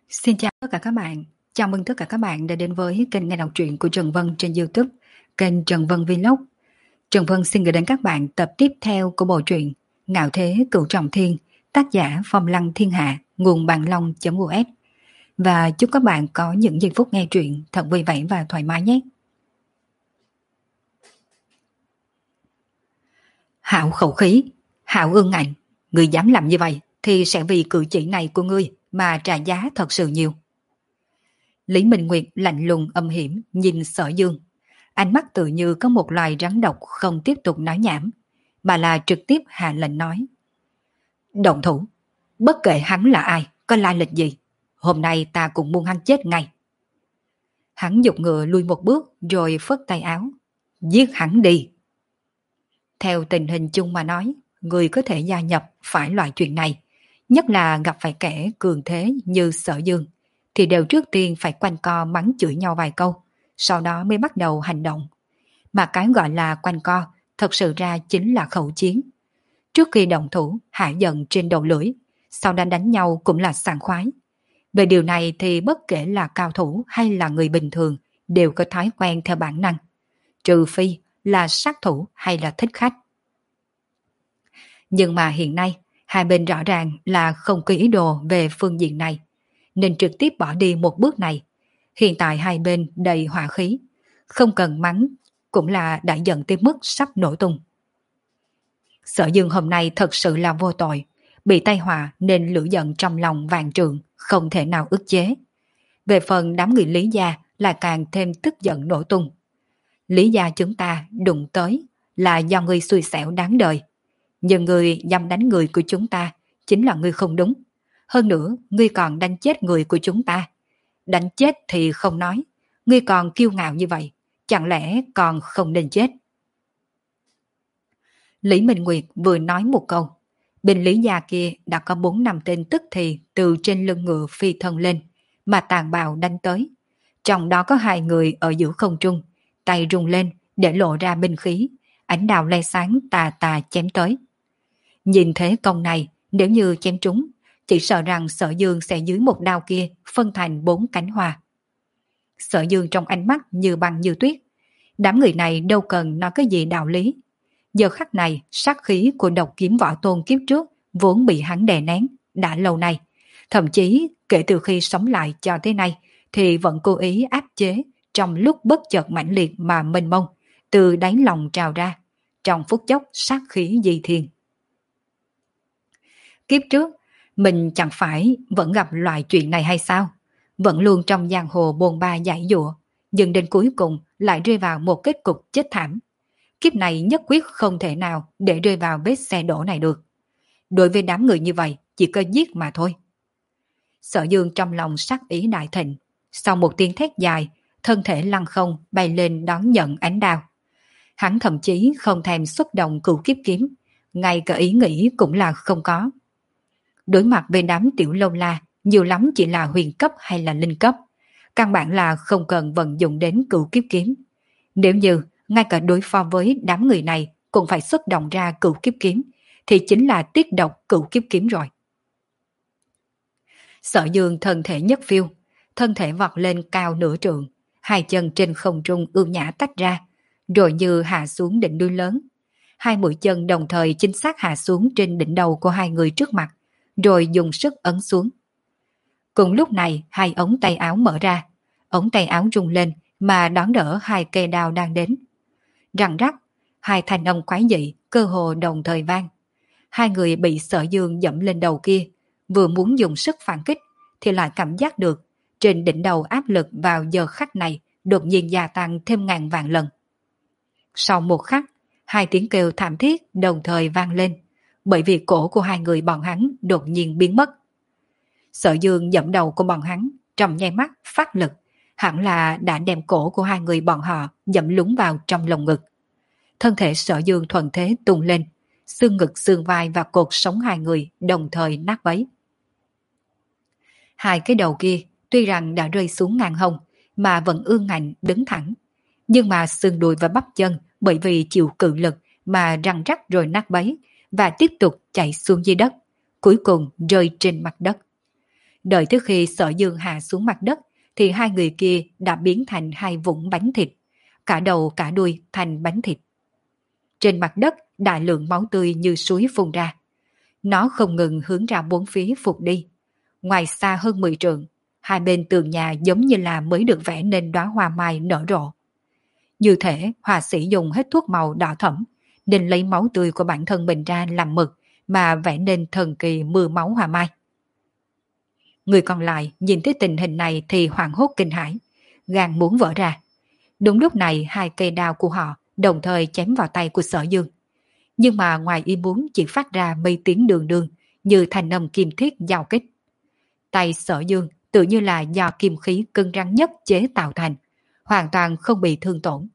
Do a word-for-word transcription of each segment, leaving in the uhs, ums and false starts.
Xin chào tất cả các bạn. Chào mừng tất cả các bạn đã đến với kênh nghe đọc truyện của Trần Vân trên YouTube, kênh Trần Vân Vlog. Trần Vân xin gửi đến các bạn tập tiếp theo của bộ truyện Ngạo Thế Cửu Trọng Thiên, tác giả Phong Lăng Thiên Hạ, nguồn bạn long.us. Và chúc các bạn có những giây phút nghe truyện thật vui vẻ và thoải mái nhé. Hảo khẩu khí, Hảo ương ngạnh, người dám làm như vậy thì sẽ vì cử chỉ này của ngươi mà trả giá thật sự nhiều. Lý Minh Nguyệt lạnh lùng âm hiểm nhìn Sở Dương. Ánh mắt tự như có một loài rắn độc không tiếp tục nói nhảm, mà là trực tiếp hạ lệnh nói. Động thủ, bất kể hắn là ai, có lai lịch gì, hôm nay ta cũng muốn hắn chết ngay. Hắn giục ngựa lui một bước rồi phất tay áo. Giết hắn đi. Theo tình hình chung mà nói, người có thể gia nhập phải loại chuyện này, nhất là gặp phải kẻ cường thế như Sở Dương, thì đều trước tiên phải quanh co mắng chửi nhau vài câu, sau đó mới bắt đầu hành động. Mà cái gọi là quanh co, thật sự ra chính là khẩu chiến. Trước khi động thủ, hạ giận trên đầu lưỡi, sau đó đánh nhau cũng là sảng khoái. Về điều này thì bất kể là cao thủ hay là người bình thường, đều có thói quen theo bản năng. Trừ phi là sát thủ hay là thích khách. Nhưng mà hiện nay, hai bên rõ ràng là không có ý đồ về phương diện này, nên trực tiếp bỏ đi một bước này. Hiện tại hai bên đầy hỏa khí, không cần mắng cũng là đã giận tới mức sắp nổ tung. Sở Dương hôm nay thật sự là vô tội, bị tai họa nên lửa giận trong lòng vạn trượng, không thể nào ức chế. Về phần đám người Lý gia là càng thêm tức giận nổ tung. Lý gia chúng ta đụng tới là do người xui xẻo đáng đời, nhưng người dám đánh người của chúng ta chính là người không đúng. Hơn nữa, ngươi còn đánh chết người của chúng ta. Đánh chết thì không nói, ngươi còn kiêu ngạo như vậy, chẳng lẽ còn không nên chết? Lý Minh Nguyệt vừa nói một câu, bên Lý gia kia đã có bốn năm tên tức thì từ trên lưng ngựa phi thân lên, mà tàn bạo đánh tới. Trong đó có hai người ở giữa không trung, tay rung lên để lộ ra binh khí, ánh đào le sáng tà tà chém tới. Nhìn thế công này, nếu như chém trúng, chỉ sợ rằng Sở Dương sẽ dưới một đao kia phân thành bốn cánh hoa. Sở Dương trong ánh mắt như băng như tuyết. Đám người này đâu cần nói cái gì đạo lý. Giờ khắc này, sát khí của độc kiếm võ tôn kiếp trước vốn bị hắn đè nén đã lâu nay. Thậm chí kể từ khi sống lại cho tới nay thì vẫn cố ý áp chế trong lúc bất chợt mãnh liệt mà mênh mông, từ đáy lòng trào ra. Trong phút chốc sát khí di thiên. Kiếp trước, mình chẳng phải vẫn gặp loại chuyện này hay sao? Vẫn luôn trong giang hồ bồn ba giải dụa, nhưng đến cuối cùng lại rơi vào một kết cục chết thảm. Kiếp này nhất quyết không thể nào để rơi vào vết xe đổ này được. Đối với đám người như vậy, chỉ có giết mà thôi. Sở Dương trong lòng sắc ý đại thịnh, sau một tiếng thét dài, thân thể lăn không bay lên đón nhận ánh đao. Hắn thậm chí không thèm xuất động cửu kiếp kiếm, ngay cả ý nghĩ cũng là không có. Đối mặt với đám tiểu lâu la, nhiều lắm chỉ là huyền cấp hay là linh cấp, căn bản là không cần vận dụng đến cửu kiếp kiếm. Nếu như ngay cả đối phó với đám người này cũng phải xuất động ra cửu kiếp kiếm, thì chính là tiết độc cửu kiếp kiếm rồi. Sở Dương thân thể nhất phiêu, thân thể vọt lên cao nửa trượng, hai chân trên không trung ưu nhã tách ra, rồi như hạ xuống đỉnh núi lớn. Hai mũi chân đồng thời chính xác hạ xuống trên đỉnh đầu của hai người trước mặt, rồi dùng sức ấn xuống. Cùng lúc này, hai ống tay áo mở ra, ống tay áo rung lên mà đón đỡ hai cây đao đang đến. Răng rắc, hai thanh âm quái dị cơ hồ đồng thời vang. Hai người bị Sở Dương dẫm lên đầu kia, vừa muốn dùng sức phản kích thì lại cảm giác được trên đỉnh đầu áp lực vào giờ khắc này đột nhiên gia tăng thêm ngàn vạn lần. Sau một khắc, hai tiếng kêu thảm thiết đồng thời vang lên, bởi vì cổ của hai người bọn hắn đột nhiên biến mất. Sở Dương dẫm đầu của bọn hắn, trong nháy mắt phát lực, hẳn là đã đem cổ của hai người bọn họ dẫm lún vào trong lồng ngực. Thân thể Sở Dương thuận thế tung lên, xương ngực, xương vai và cột sống hai người đồng thời nát bấy. Hai cái đầu kia tuy rằng đã rơi xuống ngang hông mà vẫn ương ngạnh đứng thẳng, nhưng mà xương đùi và bắp chân bởi vì chịu cự lực mà răng rắc rồi nát bấy và tiếp tục chạy xuống dưới đất, cuối cùng rơi trên mặt đất. Đợi tới khi Sở Dương hạ xuống mặt đất thì hai người kia đã biến thành hai vũng bánh thịt, cả đầu cả đuôi thành bánh thịt. Trên mặt đất đại lượng máu tươi như suối phun ra. Nó không ngừng hướng ra bốn phía phụt đi. Ngoài xa hơn mười trượng, hai bên tường nhà giống như là mới được vẽ nên đóa hoa mai nở rộ. Như thể họa sĩ dùng hết thuốc màu đỏ thẫm, nên lấy máu tươi của bản thân mình ra làm mực mà vẽ nên thần kỳ mưa máu hoa mai. Người còn lại nhìn thấy tình hình này thì hoảng hốt kinh hãi, gan muốn vỡ ra. Đúng lúc này hai cây đao của họ đồng thời chém vào tay của Sở Dương. Nhưng mà ngoài ý muốn chỉ phát ra mây tiếng đường đường như thanh âm kim thiết giao kích. Tay Sở Dương tự như là do kim khí cứng rắn nhất chế tạo thành, hoàn toàn không bị thương tổn.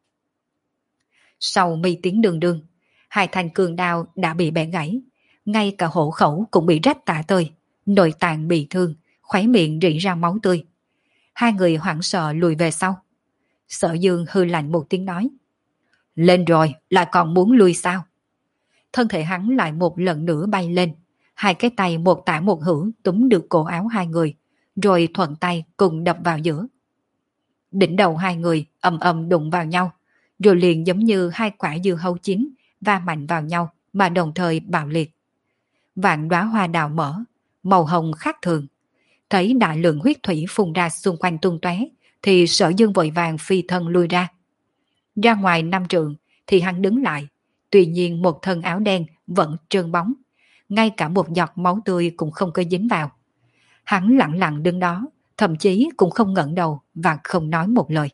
Sau mây tiếng đường đường, hai thanh cường đao đã bị bẻ gãy, ngay cả hổ khẩu cũng bị rách tả tơi, nội tạng bị thương, khóe miệng rỉ ra máu tươi. Hai người hoảng sợ lùi về sau. Sở Dương hư lạnh một tiếng nói: lên rồi, lại còn muốn lui sao? Thân thể hắn lại một lần nữa bay lên, hai cái tay một tả một hữu túm được cổ áo hai người, rồi thuận tay cùng đập vào giữa. Đỉnh đầu hai người ầm ầm đụng vào nhau, rồi liền giống như hai quả dưa hấu chín va mạnh vào nhau mà đồng thời bạo liệt. Vạn đóa hoa đào mở, màu hồng khác thường. Thấy đại lượng huyết thủy phun ra xung quanh tung tóe, thì Sở Dương vội vàng phi thân lui ra. Ra ngoài năm trượng thì hắn đứng lại, tuy nhiên một thân áo đen vẫn trơn bóng, ngay cả một giọt máu tươi cũng không có dính vào. Hắn lặng lặng đứng đó, thậm chí cũng không ngẩng đầu và không nói một lời.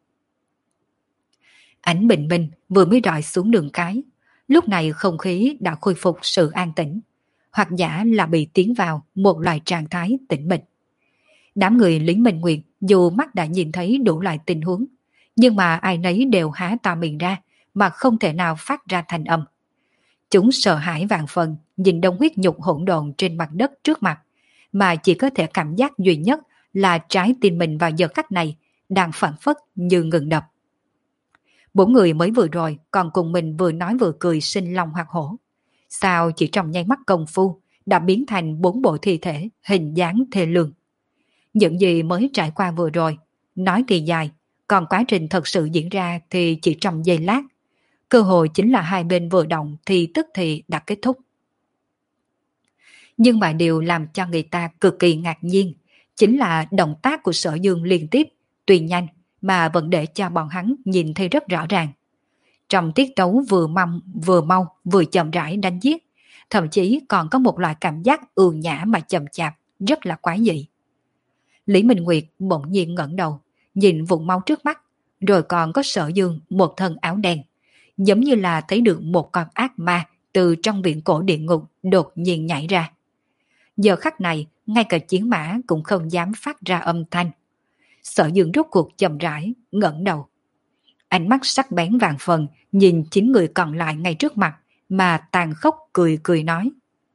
Ánh bình minh vừa mới rọi xuống đường cái, lúc này không khí đã khôi phục sự an tĩnh, hoặc giả là bị tiến vào một loại trạng thái tĩnh mịch. Đám người Lý Minh Nguyệt dù mắt đã nhìn thấy đủ loại tình huống, nhưng mà ai nấy đều há to miệng ra mà không thể nào phát ra thành âm. Chúng sợ hãi vạn phần nhìn đống huyết nhục hỗn độn trên mặt đất trước mặt, mà chỉ có thể cảm giác duy nhất là trái tim mình vào giờ khắc này đang phản phất như ngừng đập. Bốn người mới vừa rồi còn cùng mình vừa nói vừa cười sinh long hoạt hổ, sao chỉ trong nháy mắt công phu đã biến thành bốn bộ thi thể hình dáng thê lương. Những gì mới trải qua vừa rồi, nói thì dài, còn quá trình thật sự diễn ra thì chỉ trong giây lát. Cơ hội chính là hai bên vừa động thì tức thì đã kết thúc. Nhưng mà điều làm cho người ta cực kỳ ngạc nhiên chính là động tác của Sở Dương liên tiếp, tuy nhanh mà vẫn để cho bọn hắn nhìn thấy rất rõ ràng. Trong tiết tấu vừa mong vừa mau vừa chậm rãi đánh giết, thậm chí còn có một loại cảm giác ưu nhã mà chậm chạp, rất là quái dị. Lý Minh Nguyệt bỗng nhiên ngẩng đầu, nhìn vùng máu trước mắt, rồi còn có Sở Dương một thân áo đen, giống như là thấy được một con ác ma từ trong viện cổ địa ngục đột nhiên nhảy ra. Giờ khắc này, ngay cả chiến mã cũng không dám phát ra âm thanh. Sở Dương rốt cuộc chậm rãi, ngẩng đầu. Ánh mắt sắc bén vàng phần nhìn chín người còn lại ngay trước mặt mà tàn khốc cười cười nói: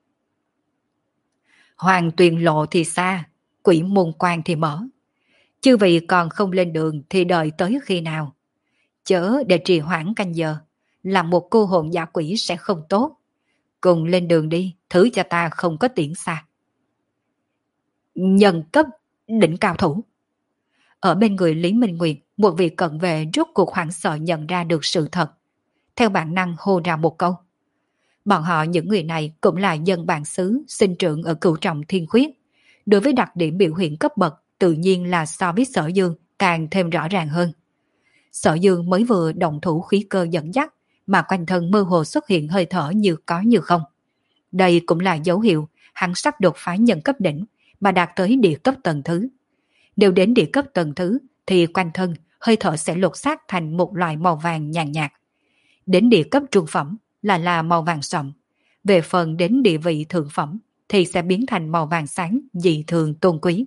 Hoàng tuyền lộ thì xa, quỷ môn quan thì mở. Chư vị còn không lên đường thì đợi tới khi nào? Chớ để trì hoãn canh giờ, làm một cô hồn giả quỷ sẽ không tốt. Cùng lên đường đi, thứ cho ta không có tiễn xa. Nhân cấp đỉnh cao thủ. Ở bên người Lý Minh Nguyệt, một vị cận vệ rốt cuộc hoảng sợ nhận ra được sự thật. Theo bản năng hô ra một câu. Bọn họ những người này cũng là dân bản xứ, sinh trưởng ở cửu trọng thiên khuyết. Đối với đặc điểm biểu hiện cấp bậc, tự nhiên là so với Sở Dương càng thêm rõ ràng hơn. Sở Dương mới vừa động thủ khí cơ dẫn dắt, mà quanh thân mơ hồ xuất hiện hơi thở như có như không. Đây cũng là dấu hiệu hắn sắp đột phá nhân cấp đỉnh, mà đạt tới địa cấp tầng thứ. Đều đến địa cấp tầng thứ thì quanh thân hơi thở sẽ lột xác thành một loại màu vàng nhàn nhạt. Đến địa cấp trung phẩm là là màu vàng sậm. Về phần đến địa vị thượng phẩm thì sẽ biến thành màu vàng sáng dị thường tôn quý.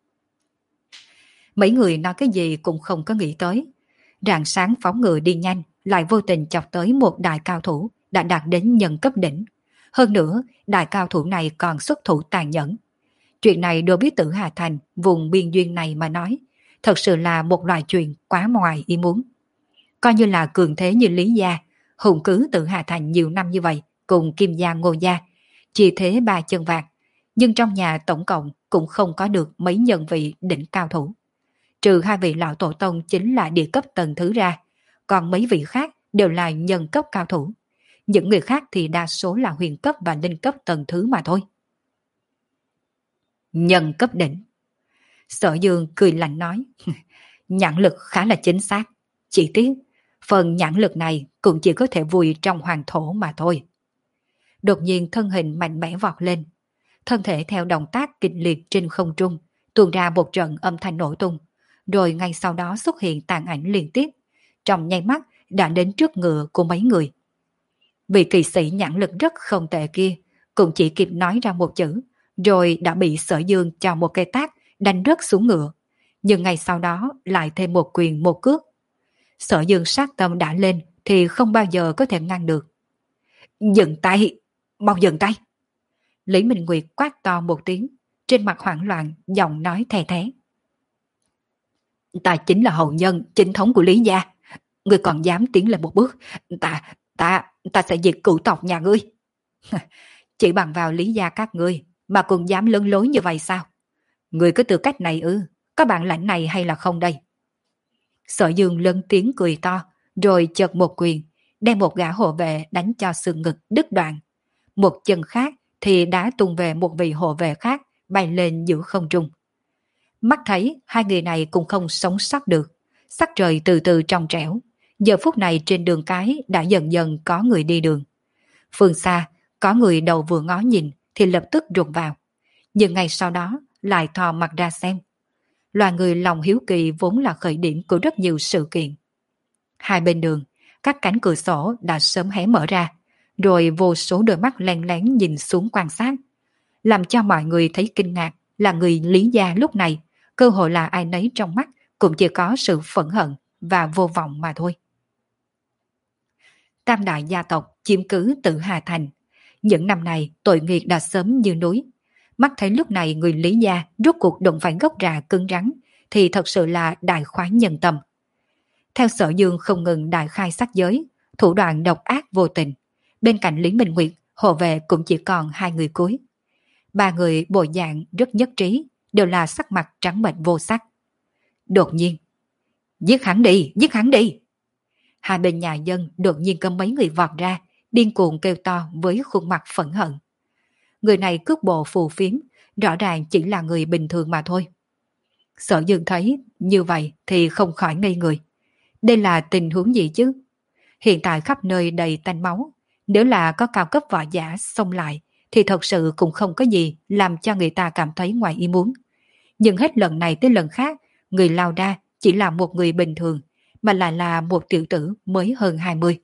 Mấy người nói cái gì cũng không có nghĩ tới. Rạng sáng phóng ngựa đi nhanh, lại vô tình chọc tới một đại cao thủ đã đạt đến nhân cấp đỉnh. Hơn nữa, đại cao thủ này còn xuất thủ tàn nhẫn. Chuyện này đối với Tử Hà Thành, vùng biên duyên này mà nói, thật sự là một loại chuyện quá ngoài ý muốn. Coi như là cường thế như Lý Gia, hùng cứ Tử Hà Thành nhiều năm như vậy, cùng Kim Gia Ngô Gia, chỉ thế ba chân vạc, Nhưng trong nhà tổng cộng cũng không có được mấy nhân vị đỉnh cao thủ. Trừ hai vị lão tổ tông chính là địa cấp tầng thứ ra, còn mấy vị khác đều là nhân cấp cao thủ. Những người khác thì đa số là huyền cấp và linh cấp tầng thứ mà thôi. Nhân cấp đỉnh. Sở Dương cười lạnh nói, nhãn lực khá là chính xác. Chỉ tiếc, phần nhãn lực này cũng chỉ có thể vùi trong hoàng thổ mà thôi. Đột nhiên thân hình mạnh mẽ vọt lên. Thân thể theo động tác kịch liệt trên không trung, tuôn ra một trận âm thanh nổ tung, rồi ngay sau đó xuất hiện tàn ảnh liên tiếp. Trong nháy mắt đã đến trước ngựa của mấy người. Vị kỳ sĩ nhãn lực rất không tệ kia cũng chỉ kịp nói ra một chữ, rồi đã bị Sở Dương cho một cây tát đánh rớt xuống ngựa. Nhưng ngay sau đó lại thêm một quyền một cước. Sở Dương sát tâm đã lên thì không bao giờ có thể ngăn được. Dừng tay! Mau dừng tay! Lý Minh Nguyệt quát to một tiếng, trên mặt hoảng loạn, giọng nói thè thé. Ta chính là hậu nhân chính thống của Lý gia. Ngươi còn dám tiến lên một bước, ta, ta, ta sẽ diệt cửu tộc nhà ngươi. Chỉ bằng vào Lý gia các ngươi mà cũng dám lớn lối như vậy sao? Ngươi có tư cách này ư? Có bản lãnh này hay là không đây? Sở Dương lớn tiếng cười to, rồi chợt một quyền, đem một gã hộ vệ đánh cho xương ngực đứt đoạn. Một chân khác thì đã tung về một vị hộ vệ khác, bay lên giữa không trung. Mắt thấy hai người này cũng không sống sót được, sắc trời từ từ trong trẻo. Giờ phút này trên đường cái đã dần dần có người đi đường. Phương xa, có người đầu vừa ngó nhìn thì lập tức rụt vào. Nhưng ngay sau đó lại thò mặt ra xem. Loài người lòng hiếu kỳ vốn là khởi điểm của rất nhiều sự kiện. Hai bên đường, các cánh cửa sổ đã sớm hé mở ra, rồi vô số đôi mắt len lén nhìn xuống quan sát. Làm cho mọi người thấy kinh ngạc là người Lý gia lúc này, cơ hội là ai nấy trong mắt cũng chỉ có sự phẫn hận và vô vọng mà thôi. Tam đại gia tộc chiếm cứ Tử Hà Thành. Những năm này tội nghiệp đã sớm như núi. Mắt thấy lúc này người Lý gia rốt cuộc đụng phải gốc rạ cứng rắn thì thật sự là đại khoái nhân tâm. Theo Sở Dương không ngừng đại khai sát giới, thủ đoạn độc ác vô tình. Bên cạnh Lý Minh Nguyệt, hộ vệ cũng chỉ còn hai người cuối. Ba người bộ dạng rất nhất trí, đều là sắc mặt trắng bệch vô sắc. Đột nhiên, giết hắn đi, giết hắn đi. Hai bên nhà dân đột nhiên có mấy người vọt ra, điên cuồng kêu to với khuôn mặt phẫn hận. Người này cước bộ phù phiếm, rõ ràng chỉ là người bình thường mà thôi. Sở Dương thấy như vậy thì không khỏi ngây người. Đây là tình huống gì chứ? Hiện tại khắp nơi đầy tanh máu, nếu là có cao cấp võ giả xông lại thì thật sự cũng không có gì làm cho người ta cảm thấy ngoài ý muốn. Nhưng hết lần này tới lần khác, người lao ra chỉ là một người bình thường, mà lại là một tiểu tử mới hơn hai mươi.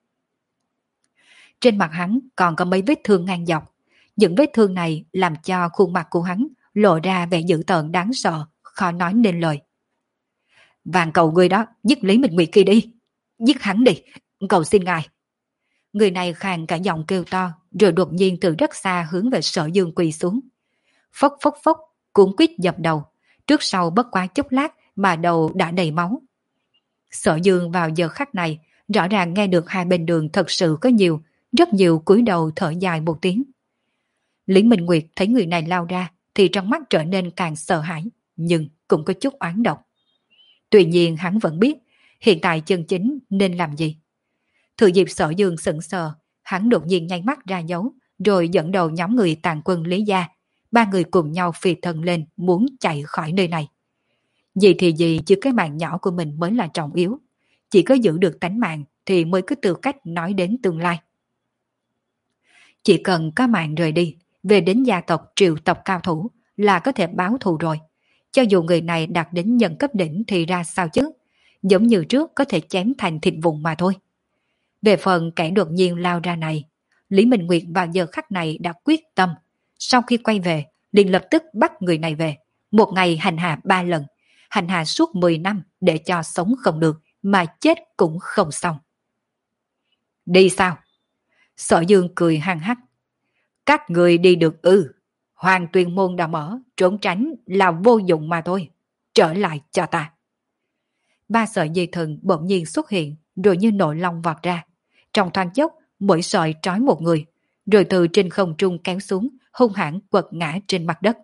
Trên mặt hắn còn có mấy vết thương ngang dọc. Những vết thương này làm cho khuôn mặt của hắn lộ ra vẻ dữ tợn đáng sợ, khó nói nên lời. Vàng cầu ngươi đó, giết Lý Minh Nguyệt kia đi. Giết hắn đi, cầu xin ngài. Người này khàn cả giọng kêu to, rồi đột nhiên từ rất xa hướng về Sở Dương quỳ xuống. Phốc phốc phốc, cuốn quýt dập đầu, trước sau bất quá chốc lát mà đầu đã đầy máu. Sở Dương vào giờ khắc này, rõ ràng nghe được hai bên đường thật sự có nhiều, rất nhiều cúi đầu thở dài một tiếng. Lý Minh Nguyệt thấy người này lao ra thì trong mắt trở nên càng sợ hãi, nhưng cũng có chút oán độc. Tuy nhiên hắn vẫn biết hiện tại chân chính nên làm gì. Thừa dịp Sở Dương sững sờ, hắn đột nhiên nháy mắt ra dấu, rồi dẫn đầu nhóm người tàn quân Lý gia. Ba người cùng nhau phi thân lên muốn chạy khỏi nơi này. Gì thì gì chứ cái mạng nhỏ của mình mới là trọng yếu. Chỉ có giữ được tánh mạng thì mới có tư cách nói đến tương lai. Chỉ cần có mạng rời đi, về đến gia tộc triệu tộc cao thủ là có thể báo thù rồi. Cho dù người này đạt đến nhân cấp đỉnh thì ra sao chứ? Giống như trước có thể chém thành thịt vụn mà thôi. Về phần kẻ đột nhiên lao ra này, Lý Minh Nguyệt vào giờ khắc này đã quyết tâm. Sau khi quay về, liền lập tức bắt người này về. Một ngày hành hạ ba lần, hành hạ suốt mười năm để cho sống không được, mà chết cũng không xong. Đi sao? Sở Dương cười hăng hắc. Các người đi được ư? Hoàng Tuyền Môn đã mở, trốn tránh là vô dụng mà thôi. Trở lại cho ta. Ba sợi dây thừng bỗng nhiên xuất hiện, rồi như nội long vọt ra. Trong thoáng chốc, mỗi sợi trói một người, rồi từ trên không trung kéo xuống, hung hãn quật ngã trên mặt đất.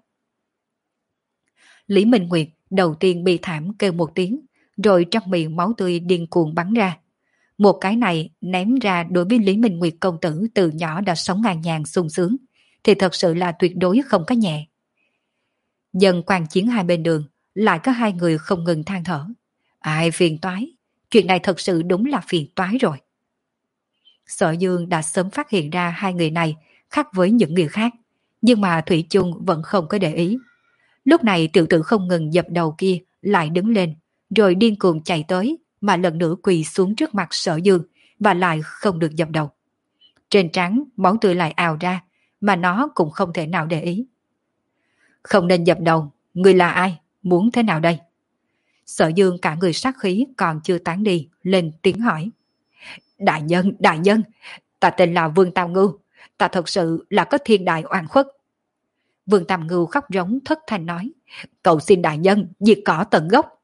Lý Minh Nguyệt đầu tiên bị thảm kêu một tiếng, rồi trong miệng máu tươi điên cuồng bắn ra. Một cái này ném ra đối với Lý Minh Nguyệt công tử từ nhỏ đã sống ngàn nhàn sung sướng, thì thật sự là tuyệt đối không có nhẹ. Dần quan chiến hai bên đường, lại có hai người không ngừng than thở. Ai phiền toái, chuyện này thật sự đúng là phiền toái rồi. Sở Dương đã sớm phát hiện ra hai người này khác với những người khác, nhưng mà Thủy chung vẫn không có để ý. Lúc này tiểu tử không ngừng dập đầu kia lại đứng lên, rồi điên cuồng chạy tới mà lần nữa quỳ xuống trước mặt Sở Dương và lại không được dập đầu. Trên trán máu tươi lại ào ra, mà nó cũng không thể nào để ý. Không nên dập đầu, người là ai, muốn thế nào đây? Sở Dương cả người sát khí còn chưa tán đi, lên tiếng hỏi. Đại nhân, đại nhân, ta tên là Vương Tam Ngưu, ta thật sự là có thiên đại oan khuất. Vương Tam Ngưu khóc rống thất thanh nói, cầu xin đại nhân diệt cỏ tận gốc.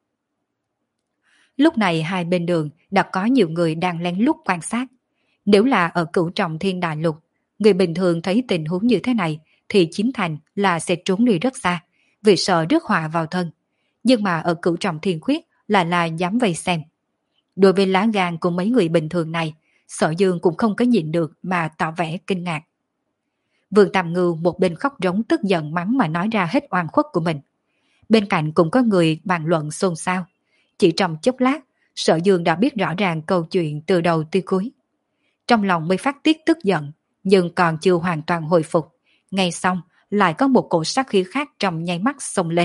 Lúc này hai bên đường đã có nhiều người đang lén lút quan sát. Nếu là ở Cửu Trọng Thiên Đại Lục, người bình thường thấy tình huống như thế này thì chín thành là sẽ trốn đi rất xa, vì sợ rước họa vào thân. Nhưng mà ở Cửu Trọng Thiên Khuyết là là dám vây xem. Đối với lá gan của mấy người bình thường này, Sở Dương cũng không có nhịn được mà tỏ vẻ kinh ngạc. Vương Tam Ngưu một bên khóc rống tức giận mắng mà nói ra hết oan khuất của mình. Bên cạnh cũng có người bàn luận xôn xao. Chỉ trong chốc lát, Sở Dương đã biết rõ ràng câu chuyện từ đầu tới cuối. Trong lòng mới phát tiết tức giận, nhưng còn chưa hoàn toàn hồi phục. Ngay xong, lại có một cổ sát khí khác trong nháy mắt xông lên.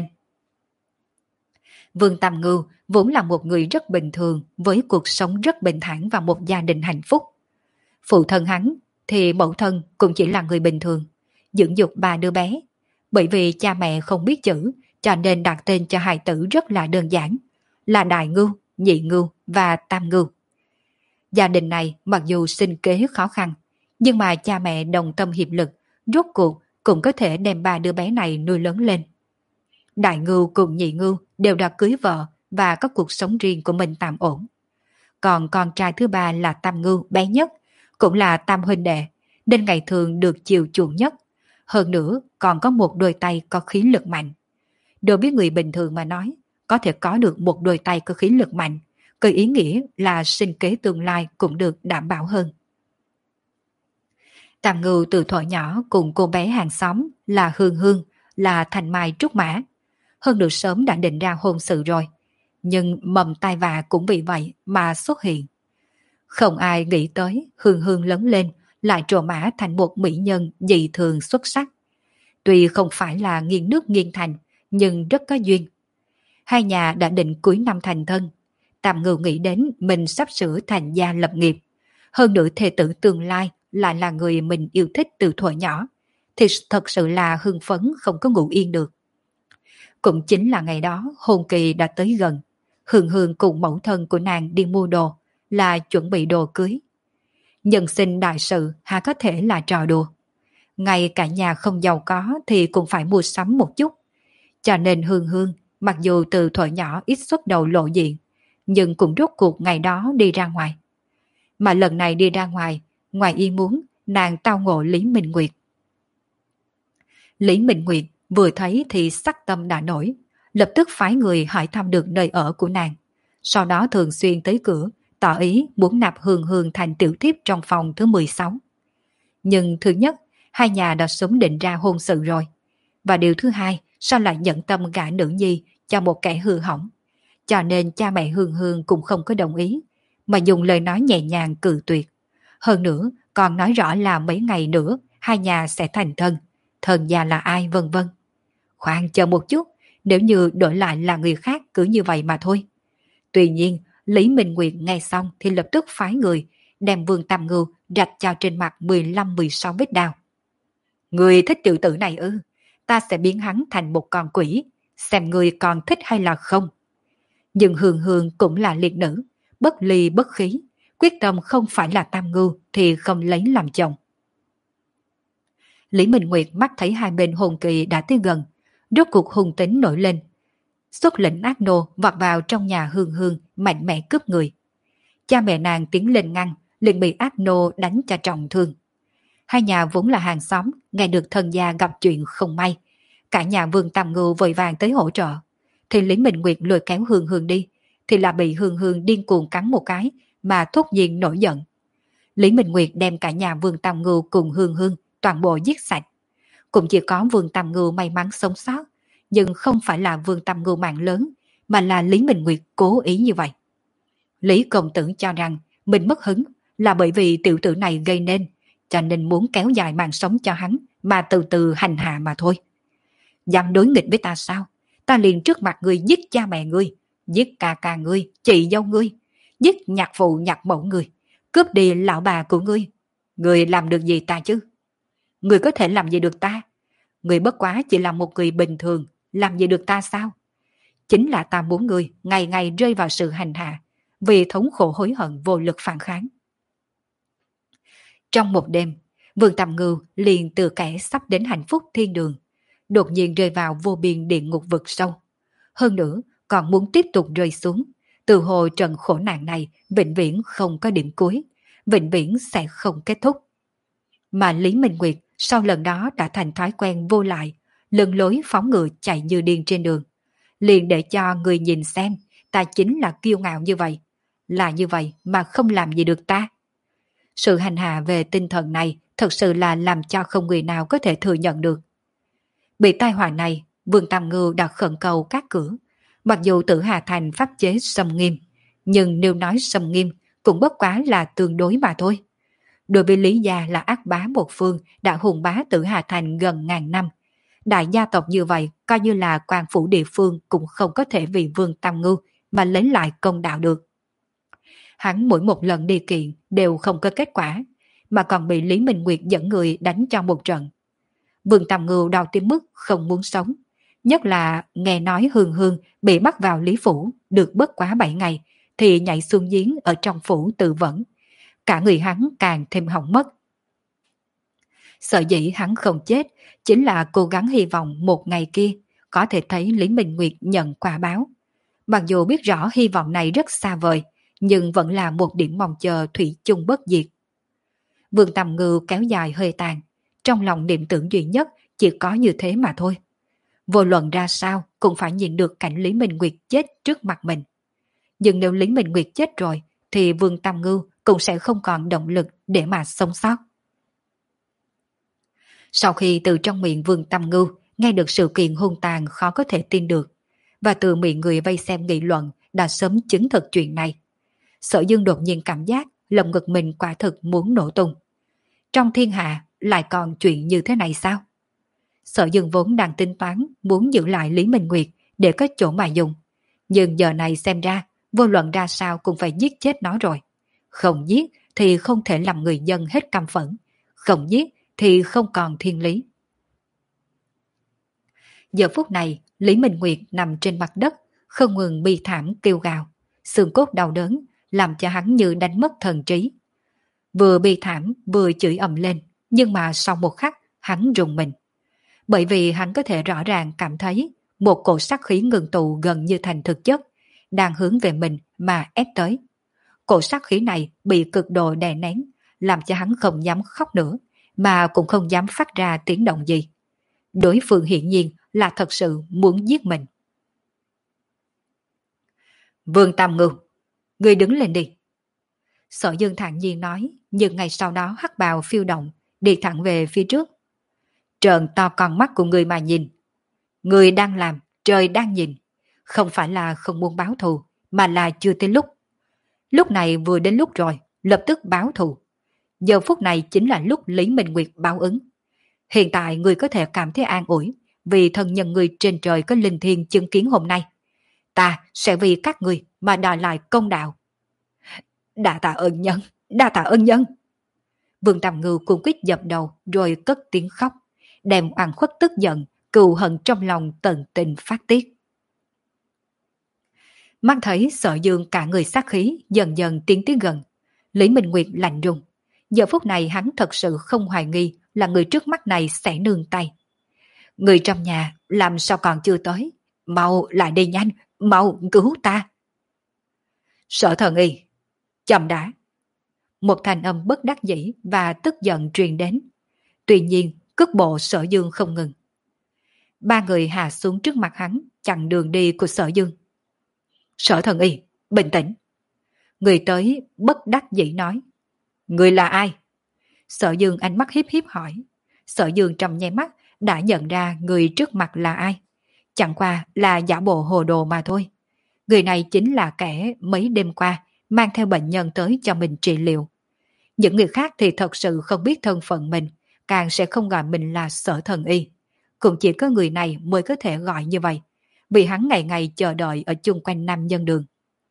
Vương Tam Ngưu vốn là một người rất bình thường, với cuộc sống rất bình thản và một gia đình hạnh phúc. Phụ thân hắn thì mẫu thân cũng chỉ là người bình thường, dưỡng dục ba đứa bé. Bởi vì cha mẹ không biết chữ, cho nên đặt tên cho hài tử rất là đơn giản, là Đại Ngưu, Nhị Ngưu và Tam Ngưu. Gia đình này mặc dù sinh kế khó khăn, nhưng mà cha mẹ đồng tâm hiệp lực, rốt cuộc cũng có thể đem ba đứa bé này nuôi lớn lên. Đại Ngưu cùng Nhị Ngưu đều đã cưới vợ và có cuộc sống riêng của mình tạm ổn. Còn con trai thứ ba là Tam Ngưu bé nhất, cũng là tam huynh đệ, nên ngày thường được chiều chuộng nhất. Hơn nữa còn có một đôi tay có khí lực mạnh. Đối với người bình thường mà nói, có thể có được một đôi tay có khí lực mạnh, có ý nghĩa là sinh kế tương lai cũng được đảm bảo hơn. Tam Ngưu từ thuở nhỏ cùng cô bé hàng xóm là Hương Hương, là Thành Mai Trúc Mã. Hơn được sớm đã định ra hôn sự rồi, nhưng mầm tai vạ cũng vì vậy mà xuất hiện. Không ai nghĩ tới Hương Hương lớn lên lại trổ mã thành một mỹ nhân dị thường xuất sắc. Tuy không phải là nghiêng nước nghiêng thành, nhưng rất có duyên. Hai nhà đã định cuối năm thành thân. Tam Ngưu nghĩ đến mình sắp sửa thành gia lập nghiệp. Hơn nữa thê tử tương lai lại là người mình yêu thích từ thuở nhỏ, thì thật sự là hưng phấn không có ngủ yên được. Cũng chính là ngày đó hôn kỳ đã tới gần. Hương Hương cùng mẫu thân của nàng đi mua đồ, là chuẩn bị đồ cưới. Nhân sinh đại sự há có thể là trò đùa. Ngay cả nhà không giàu có thì cũng phải mua sắm một chút. Cho nên Hương Hương mặc dù từ thuở nhỏ ít xuất đầu lộ diện, nhưng cũng rốt cuộc ngày đó đi ra ngoài. Mà lần này đi ra ngoài, ngoài ý muốn, nàng tao ngộ Lý Minh Nguyệt. Lý Minh Nguyệt vừa thấy thì sắc tâm đã nổi, lập tức phái người hỏi thăm được nơi ở của nàng. Sau đó thường xuyên tới cửa, tỏ ý muốn nạp Hương Hương thành tiểu thiếp trong phòng thứ mười sáu. Nhưng thứ nhất, hai nhà đã sớm định ra hôn sự rồi. Và điều thứ hai, sao lại nhận tâm gả nữ nhi cho một kẻ hư hỏng. Cho nên cha mẹ Hương Hương cũng không có đồng ý, mà dùng lời nói nhẹ nhàng cự tuyệt. Hơn nữa, còn nói rõ là mấy ngày nữa hai nhà sẽ thành thân, thân gia là ai vân vân. Khoan chờ một chút, nếu như đổi lại là người khác cứ như vậy mà thôi. Tuy nhiên, Lý Minh Nguyệt nghe xong thì lập tức phái người đem Vương Tam Ngưu rạch cho trên mặt mười lăm mười sáu vết đao. Người thích tiểu tử này ư? Ta sẽ biến hắn thành một con quỷ, xem người còn thích hay là không. Nhưng Hương Hương cũng là liệt nữ, bất ly bất khí, quyết tâm không phải là Tam Ngưu thì không lấy làm chồng. Lý Minh Nguyệt mắt thấy hai bên hôn kỳ đã tới gần, rốt cuộc hung tính nổi lên. Xuất lệnh ác nô vọt vào trong nhà Hương Hương mạnh mẽ cướp người. Cha mẹ nàng tiến lên ngăn, liền bị ác nô đánh cho trọng thương. Hai nhà vốn là hàng xóm, nghe được thân gia gặp chuyện không may. Cả nhà Vương Tam Ngưu vội vàng tới hỗ trợ. Thì Lý Minh Nguyệt lôi kéo Hương Hương đi, thì là bị Hương Hương điên cuồng cắn một cái, mà thốt nhiên nổi giận. Lý Minh Nguyệt đem cả nhà Vương Tam Ngưu cùng Hương Hương toàn bộ giết sạch. Cũng chỉ có Vương Tam Ngưu may mắn sống sót, nhưng không phải là Vương Tam Ngưu mạng lớn, mà là Lý Minh Nguyệt cố ý như vậy. Lý công tử cho rằng mình mất hứng là bởi vì tiểu tử này gây nên, cho nên muốn kéo dài mạng sống cho hắn mà từ từ hành hạ mà thôi. Dám đối nghịch với ta sao? Ta liền trước mặt ngươi giết cha mẹ ngươi, giết ca ca ngươi, chị dâu ngươi, giết nhạc phụ nhạc mẫu ngươi, cướp đi lão bà của ngươi. Ngươi làm được gì ta chứ? Ngươi có thể làm gì được ta? Ngươi bất quá chỉ là một người bình thường, làm gì được ta sao? Chính là ta muốn ngươi ngày ngày rơi vào sự hành hạ, vì thống khổ hối hận vô lực phản kháng. Trong một đêm, Vương Tam Ngưu liền từ kẻ sắp đến hạnh phúc thiên đường, đột nhiên rơi vào vô biên địa ngục vực sâu. Hơn nữa, còn muốn tiếp tục rơi xuống, từ hồ trận khổ nạn này vĩnh viễn không có điểm cuối, vĩnh viễn sẽ không kết thúc. Mà Lý Minh Nguyệt sau lần đó đã thành thói quen vô lại, lưng lối phóng ngựa chạy như điên trên đường. Liền để cho người nhìn xem, ta chính là kiêu ngạo như vậy. Là như vậy mà không làm gì được ta. Sự hành hạ về tinh thần này thật sự là làm cho không người nào có thể thừa nhận được. Bị tai họa này, Vương Tam Ngưu đã khẩn cầu các cửa. Mặc dù Tử Hà Thành pháp chế xâm nghiêm, nhưng nếu nói xâm nghiêm cũng bất quá là tương đối mà thôi. Đối với Lý gia là ác bá một phương đã hùng bá Tử Hà Thành gần ngàn năm. Đại gia tộc như vậy coi như là quan phủ địa phương cũng không có thể vì Vương Tam Ngưu mà lấy lại công đạo được. Hắn mỗi một lần đi kiện đều không có kết quả, mà còn bị Lý Minh Nguyệt dẫn người đánh cho một trận. Vương Tam Ngưu đau tim mức không muốn sống, nhất là nghe nói Hương Hương bị bắt vào Lý Phủ được bất quá bảy ngày thì nhảy xuống giếng ở trong phủ tự vẫn. Cả người hắn càng thêm hỏng mất. Sợ dĩ hắn không chết chính là cố gắng hy vọng một ngày kia có thể thấy Lý Minh Nguyệt nhận quả báo. Mặc dù biết rõ hy vọng này rất xa vời, nhưng vẫn là một điểm mong chờ thủy chung bất diệt. Vương Tam Ngưu kéo dài hơi tàn, trong lòng niệm tưởng duy nhất chỉ có như thế mà thôi. Vô luận ra sao cũng phải nhìn được cảnh Lý Minh Nguyệt chết trước mặt mình. Nhưng nếu Lý Minh Nguyệt chết rồi thì Vương Tam Ngưu cũng sẽ không còn động lực để mà sống sót. Sau khi từ trong miệng Vương Tam Ngưu nghe được sự kiện hung tàn khó có thể tin được, và từ miệng người vây xem nghị luận đã sớm chứng thực chuyện này, Sở Dương đột nhiên cảm giác lồng ngực mình quả thực muốn nổ tung. Trong thiên hạ lại còn chuyện như thế này sao? Sở Dương vốn đang tính toán muốn giữ lại Lý Minh Nguyệt để có chỗ mà dùng, nhưng giờ này xem ra vô luận ra sao cũng phải giết chết nó rồi. Không giết thì không thể làm người dân hết căm phẫn, không giết thì không còn thiên lý. Giờ phút này, Lý Minh Nguyệt nằm trên mặt đất, không ngừng bi thảm kêu gào, xương cốt đau đớn, làm cho hắn như đánh mất thần trí. Vừa bi thảm vừa chửi ầm lên, nhưng mà sau một khắc, hắn rùng mình. Bởi vì hắn có thể rõ ràng cảm thấy một cổ sát khí ngừng tụ gần như thành thực chất, đang hướng về mình mà ép tới. Cổ sát khí này bị cực độ đè nén, làm cho hắn không dám khóc nữa, mà cũng không dám phát ra tiếng động gì. Đối phương hiển nhiên là thật sự muốn giết mình. Vương Tam Ngưu, ngươi đứng lên đi. Sở Dương thản nhiên nói, nhưng ngày sau đó hắc bào phiêu động, đi thẳng về phía trước. Trợn to con mắt của ngươi mà nhìn. Ngươi đang làm, trời đang nhìn. Không phải là không muốn báo thù, mà là chưa tới lúc. Lúc này vừa đến lúc rồi, lập tức báo thù. Giờ phút này chính là lúc Lý Minh Nguyệt báo ứng. Hiện tại ngươi có thể cảm thấy an ủi, vì thân nhân ngươi trên trời có linh thiêng chứng kiến hôm nay. Ta sẽ vì các ngươi mà đòi lại công đạo. Đa tạ ơn nhân, đa tạ ơn nhân. Vương Tam Ngưu cung quýt dập đầu rồi cất tiếng khóc, đem oan khuất tức giận, cừu hận trong lòng tận tình phát tiết. Mắt thấy Sở Dương cả người sát khí dần dần tiến tới gần, Lý Minh Nguyệt lạnh rùng. Giờ phút này hắn thật sự không hoài nghi là người trước mắt này sẽ nương tay. Người trong nhà làm sao còn chưa tới? Mau lại đi nhanh, mau cứu ta. Sở Thần Y, chậm đã. Một thanh âm bất đắc dĩ và tức giận truyền đến, Tuy nhiên, cước bộ Sở Dương không ngừng. Ba người hạ xuống trước mặt hắn, chặn đường đi của Sở Dương. Sở Thần Y, bình tĩnh. Người tới bất đắc dĩ nói. Người là ai? Sở Dương ánh mắt hiếp hiếp hỏi. Sở Dương trong nháy mắt đã nhận ra người trước mặt là ai. Chẳng qua là giả bộ hồ đồ mà thôi. Người này chính là kẻ mấy đêm qua mang theo bệnh nhân tới cho mình trị liệu. Những người khác thì thật sự không biết thân phận mình, càng sẽ không gọi mình là Sở Thần Y. Cũng chỉ có người này mới có thể gọi như vậy, vì hắn ngày ngày chờ đợi ở chung quanh Nam Nhân Đường.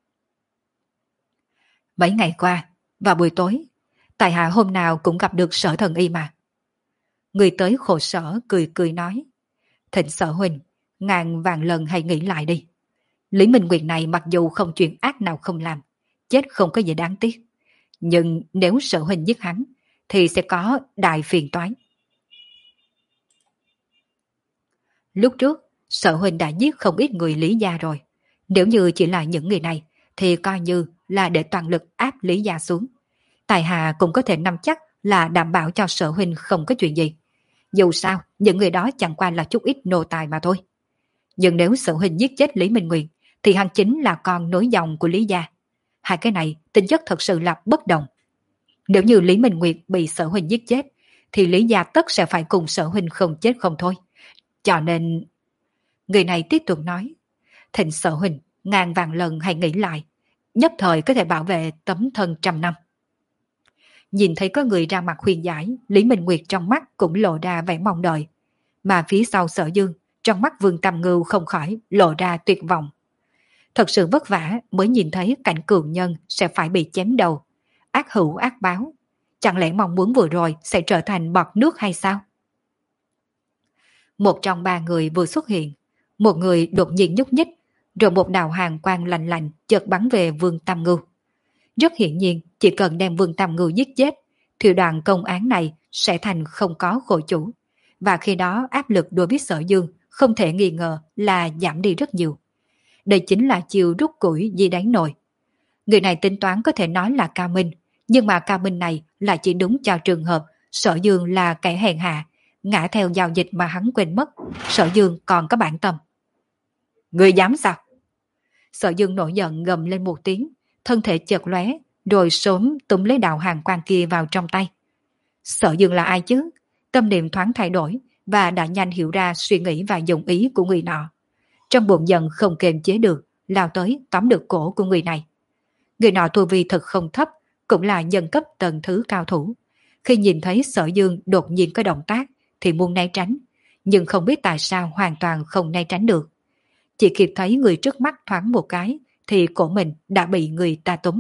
Mấy ngày qua, vào buổi tối, tại hạ hôm nào cũng gặp được Sở Thần Y mà. Người tới khổ sở cười cười nói. Thịnh Sở huynh, ngàn vạn lần hãy nghĩ lại đi. Lý Minh Nguyệt này mặc dù không chuyện ác nào không làm, chết không có gì đáng tiếc. Nhưng nếu Sở huynh giết hắn, thì sẽ có đại phiền toái. Lúc trước, Sở huynh đã giết không ít người Lý gia rồi. Nếu như chỉ là những người này, thì coi như là để toàn lực áp Lý gia xuống. Tài hạ cũng có thể nắm chắc là đảm bảo cho Sở huynh không có chuyện gì. Dù sao, những người đó chẳng qua là chút ít nô tài mà thôi. Nhưng nếu Sở huynh giết chết Lý Minh Nguyệt, thì hắn chính là con nối dòng của Lý gia. Hai cái này tính chất thật sự là bất đồng. Nếu như Lý Minh Nguyệt bị Sở huynh giết chết, thì Lý gia tất sẽ phải cùng Sở huynh không chết không thôi. Cho nên... Người này tiếp tục nói. Thịnh Sở huynh, ngàn vạn lần hãy nghĩ lại. Nhất thời có thể bảo vệ tấm thân trăm năm. Nhìn thấy có người ra mặt khuyên giải, Lý Minh Nguyệt trong mắt cũng lộ ra vẻ mong đợi. Mà phía sau Sở Dương, trong mắt Vương Tam Ngưu không khỏi lộ ra tuyệt vọng. Thật sự vất vả mới nhìn thấy cảnh cường nhân sẽ phải bị chém đầu. Ác hữu ác báo. Chẳng lẽ mong muốn vừa rồi sẽ trở thành bọt nước hay sao? Một trong ba người vừa xuất hiện. Một người đột nhiên nhúc nhích, rồi một đạo hàng quang lạnh lạnh chợt bắn về Vương Tam Ngưu. Rất hiển nhiên, chỉ cần đem Vương Tam Ngưu giết chết, thì đoạn công án này sẽ thành không có khổ chủ. Và khi đó áp lực đối với Sở Dương không thể nghi ngờ là giảm đi rất nhiều. Đây chính là chiều rút củi di đáy nồi. Người này tính toán có thể nói là cao minh, nhưng mà cao minh này là chỉ đúng cho trường hợp Sở Dương là kẻ hèn hạ, ngã theo giao dịch mà hắn quên mất, Sở Dương còn có bản tâm. Người dám sao? Sở Dương nổi giận gầm lên một tiếng, thân thể chợt lóe, rồi sớm túm lấy đạo hàng quang kia vào trong tay. Sở Dương là ai chứ? Tâm niệm thoáng thay đổi và đã nhanh hiểu ra suy nghĩ và dụng ý của người nọ. Trong bụng giận không kềm chế được, lao tới tóm được cổ của người này. Người nọ tu vi thật không thấp, cũng là nhân cấp tầng thứ cao thủ. Khi nhìn thấy Sở Dương đột nhiên có động tác thì muốn né tránh, nhưng không biết tại sao hoàn toàn không né tránh được. Chỉ kịp thấy người trước mắt thoáng một cái thì cổ mình đã bị người ta túm.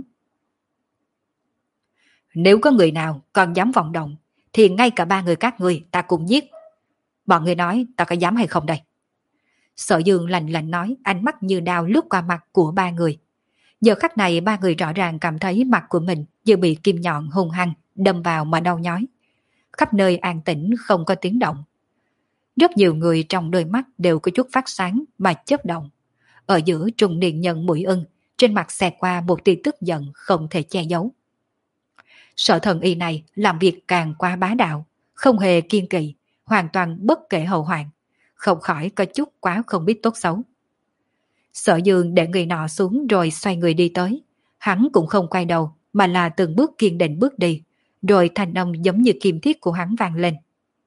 Nếu có người nào còn dám vọng động thì ngay cả ba người các người ta cùng giết. Bọn người nói ta có dám hay không đây? Sở Dương lạnh lạnh nói, ánh mắt như đao lướt qua mặt của ba người. Giờ khắc này ba người rõ ràng cảm thấy mặt của mình như bị kim nhọn hung hăng đâm vào mà đau nhói. Khắp nơi an tĩnh không có tiếng động. Rất nhiều người trong đôi mắt đều có chút phát sáng mà chớp động. Ở giữa trung niên nhân mũi ưng, trên mặt xẹt qua một tia tức giận không thể che giấu. Sở Thần Y này làm việc càng quá bá đạo, không hề kiên kỵ, hoàn toàn bất kể hậu hoạn, không khỏi có chút quá không biết tốt xấu. Sở Dương để người nọ xuống rồi xoay người đi tới. Hắn cũng không quay đầu mà là từng bước kiên định bước đi, rồi thanh âm giống như kim thiết của hắn vang lên.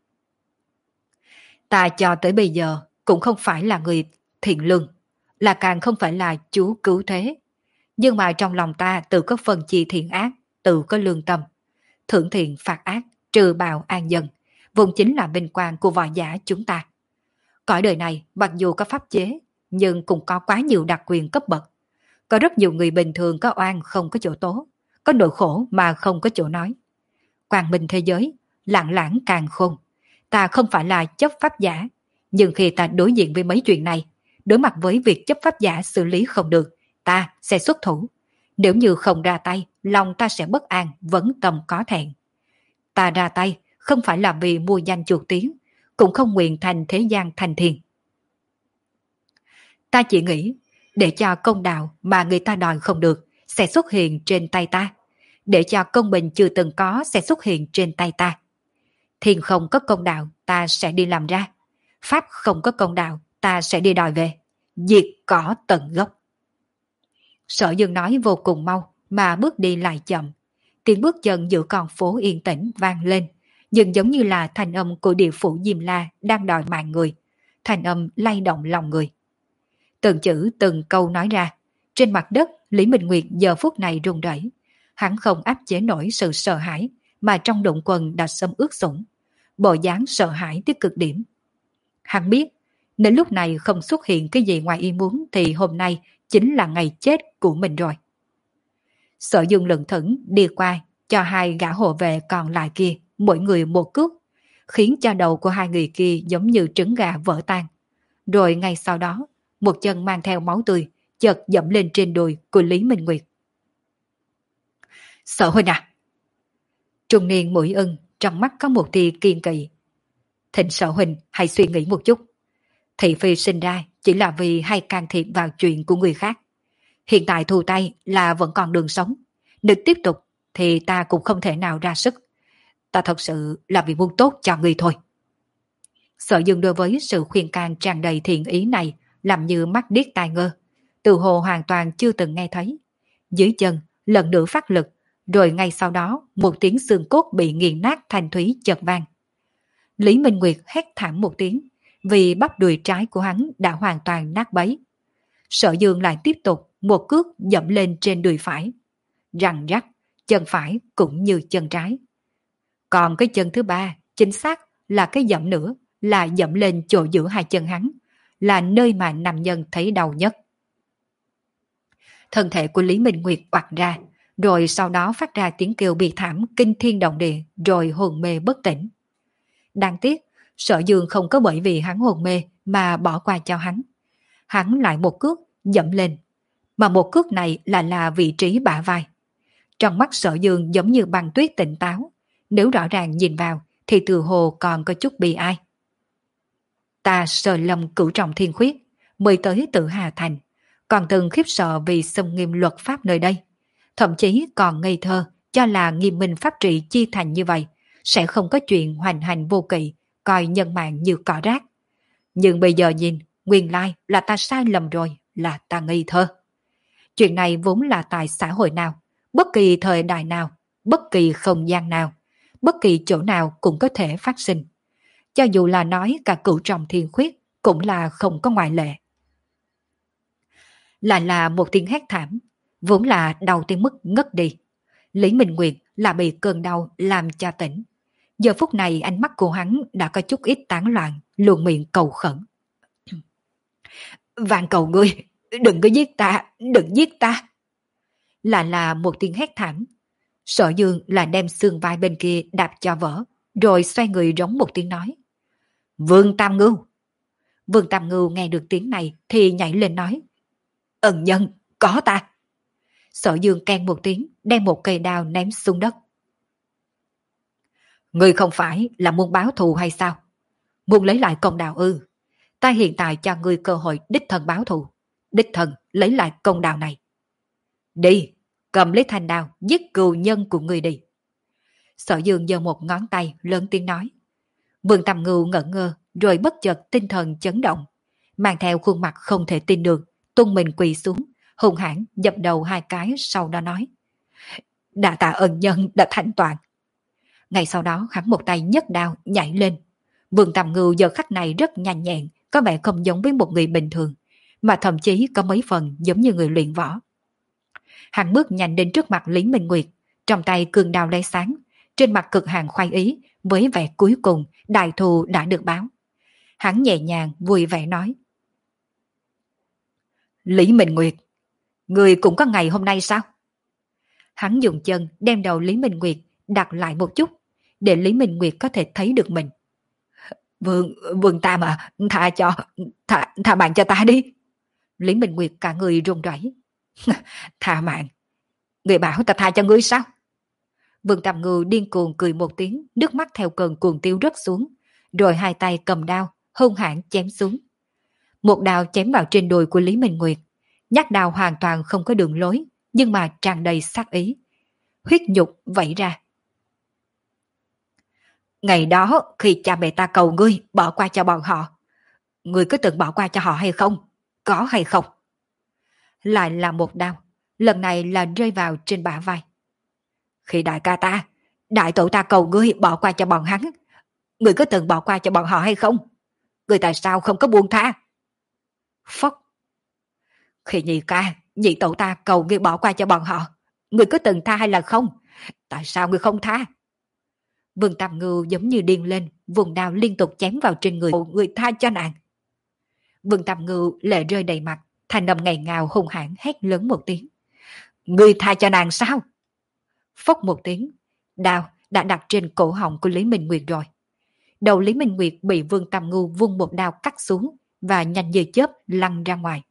Ta cho tới bây giờ cũng không phải là người thiện lương, là càng không phải là chúa cứu thế. Nhưng mà trong lòng ta tự có phân chia thiện ác, tự có lương tâm. Thưởng thiện phạt ác, trừ bạo an dân, vốn chính là vinh quang của võ giả chúng ta. Cõi đời này mặc dù có pháp chế, nhưng cũng có quá nhiều đặc quyền cấp bậc. Có rất nhiều người bình thường có oan không có chỗ tố, có nỗi khổ mà không có chỗ nói. Quang minh thế giới, lặng lãng càng khôn. Ta không phải là chấp pháp giả, nhưng khi ta đối diện với mấy chuyện này, đối mặt với việc chấp pháp giả xử lý không được, ta sẽ xuất thủ. Nếu như không ra tay, lòng ta sẽ bất an, vấn tâm có thẹn. Ta ra tay không phải là vì mua danh chuộc tiếng, cũng không nguyện thành thế gian thành thiên. Ta chỉ nghĩ, để cho công đạo mà người ta đòi không được sẽ xuất hiện trên tay ta, để cho công bình chưa từng có sẽ xuất hiện trên tay ta. Thiên không có công đạo, ta sẽ đi làm ra. Pháp không có công đạo, ta sẽ đi đòi về. Diệt cỏ tận gốc. Sở Dương nói vô cùng mau, mà bước đi lại chậm. Tiếng bước chân giữa con phố yên tĩnh vang lên, nhưng giống như là thanh âm của địa phủ Diêm La đang đòi mạng người. Thanh âm lay động lòng người. Từng chữ từng câu nói ra. Trên mặt đất, Lý Minh Nguyệt giờ phút này run rẩy. Hắn không áp chế nổi sự sợ hãi, mà trong đụng quần đã xâm ướt sũng. Bộ dáng sợ hãi tới cực điểm. Hắn biết, nếu lúc này không xuất hiện cái gì ngoài ý muốn thì hôm nay chính là ngày chết của mình rồi. Sở Dương lững thững đi qua, cho hai gã hộ vệ còn lại kia, mỗi người một cước, khiến cho đầu của hai người kia giống như trứng gà vỡ tan. Rồi ngay sau đó, một chân mang theo máu tươi, chợt dẫm lên trên đùi của Lý Minh Nguyệt. Sở huynh à! Trung niên mũi ưng, trong mắt có một tia kiên kỵ. Thịnh sở huynh hãy suy nghĩ một chút. Thị phi sinh ra chỉ là vì hay can thiệp vào chuyện của người khác. Hiện tại thu tay là vẫn còn đường sống. Nếu tiếp tục thì ta cũng không thể nào ra sức. Ta thật sự là vì muốn tốt cho người thôi. Sở Dương đối với sự khuyên can tràn đầy thiện ý này làm như mắt điếc tai ngơ. Từ hồ hoàn toàn chưa từng nghe thấy. Dưới chân lần nữa phát lực, rồi ngay sau đó một tiếng xương cốt bị nghiền nát thành thúy chợt vang. Lý Minh Nguyệt hét thảm một tiếng, vì bắp đùi trái của hắn đã hoàn toàn nát bấy. Sở Dương lại tiếp tục một cước dẫm lên trên đùi phải. Răng rắc, chân phải cũng như chân trái. Còn cái chân thứ ba, chính xác là cái dẫm nữa, là dẫm lên chỗ giữa hai chân hắn, là nơi mà nam nhân thấy đau nhất. Thân thể của Lý Minh Nguyệt oặt ra, rồi sau đó phát ra tiếng kêu bi thảm kinh thiên động địa, rồi hồn mê bất tỉnh. Đáng tiếc, Sở Dương không có bởi vì hắn hồn mê mà bỏ qua cho hắn. Hắn lại một cước dẫm lên, mà một cước này là là vị trí bả vai. Trong mắt Sở Dương giống như băng tuyết tỉnh táo, nếu rõ ràng nhìn vào thì từ hồ còn có chút bi ai. Ta Sở Lâm cửu trọng thiên khuyết, mới tới Tử Hà Thành, còn từng khiếp sợ vì xâm nghiêm luật pháp nơi đây. Thậm chí còn ngây thơ cho là nghiêm minh pháp trị chi thành như vậy, sẽ không có chuyện hoành hành vô kỵ, coi nhân mạng như cỏ rác. Nhưng bây giờ nhìn, nguyên lai là ta sai lầm rồi, là ta ngây thơ. Chuyện này vốn là tại xã hội nào, bất kỳ thời đại nào, bất kỳ không gian nào, bất kỳ chỗ nào cũng có thể phát sinh. Cho dù là nói cả cửu trọng thiên khuyết, cũng là không có ngoại lệ. Lại là một tiếng hét thảm, vốn là đau tới mức ngất đi. Lý Minh Nguyệt là bị cơn đau làm cho tỉnh. Giờ phút này ánh mắt của hắn đã có chút ít tán loạn, luồn miệng cầu khẩn. Vạn cầu ngươi, đừng có giết ta, đừng giết ta. Là là một tiếng hét thảm. Sở Dương là đem xương vai bên kia đạp cho vỡ, rồi xoay người rống một tiếng nói. Vương Tam Ngưu. Vương Tam Ngưu nghe được tiếng này thì nhảy lên nói. Ân nhân, có ta. Sở Dương keng một tiếng, đem một cây đao ném xuống đất. Ngươi không phải là muốn báo thù hay sao? Muốn lấy lại công đạo ư? Ta hiện tại cho ngươi cơ hội đích thân báo thù. Đích thân lấy lại công đạo này. Đi, cầm lấy thanh đao, giết cừu nhân của ngươi đi. Sở Dương giơ một ngón tay lớn tiếng nói. Vương Tam Ngưu ngẩn ngơ, rồi bất chợt tinh thần chấn động, mang theo khuôn mặt không thể tin được, tung mình quỳ xuống, hùng hãn dập đầu hai cái, sau đó nói. Đa tạ ân nhân đã thanh toàn. Ngay sau đó hắn một tay nhấc đao nhảy lên. Vương Tam Ngưu giờ khắc này rất nhanh nhẹn, có vẻ không giống với một người bình thường, mà thậm chí có mấy phần giống như người luyện võ. Hắn bước nhanh đến trước mặt Lý Minh Nguyệt, trong tay cương đao lóe sáng, trên mặt cực hạn khoái ý, với vẻ cuối cùng đại thù đã được báo. Hắn nhẹ nhàng vui vẻ nói. Lý Minh Nguyệt, người cũng có ngày hôm nay sao? Hắn dùng chân đem đầu Lý Minh Nguyệt đặt lại một chút, để Lý Minh Nguyệt có thể thấy được mình. Vương, vương ta mà, tha cho, tha, tha mạng cho ta đi. Lý Minh Nguyệt cả người run rẩy. Tha mạng? Người bảo ta tha cho ngươi sao? Vương Tam Ngưu điên cuồng cười một tiếng, nước mắt theo cơn cuồng tiêu rớt xuống, rồi hai tay cầm đao, hung hãn chém xuống. Một đao chém vào trên đùi của Lý Minh Nguyệt, nhát đao hoàn toàn không có đường lối, nhưng mà tràn đầy sát ý. Huyết nhục vẩy ra. Ngày đó khi cha mẹ ta cầu ngươi bỏ qua cho bọn họ, ngươi có từng bỏ qua cho họ hay không? Có hay không? Lại là một đau, lần này là rơi vào trên bả vai. Khi đại ca ta, đại tổ ta cầu ngươi bỏ qua cho bọn hắn, ngươi có từng bỏ qua cho bọn họ hay không? Ngươi tại sao không có buông tha? Phốc. Khi nhị ca, nhị tổ ta cầu ngươi bỏ qua cho bọn họ, ngươi có từng tha hay là không? Tại sao ngươi không tha? Vương Tam Ngưu giống như điên lên, vùng đao liên tục chém vào trên người người tha cho nàng. Vương Tam Ngưu lệ rơi đầy mặt, thanh âm ngày ngào hung hãn hét lớn một tiếng. Ngươi tha cho nàng sao? Phốc một tiếng, đao đã đặt trên cổ họng của Lý Minh Nguyệt rồi. Đầu Lý Minh Nguyệt bị Vương Tam Ngưu vung một đao cắt xuống và nhanh như chớp lăn ra ngoài.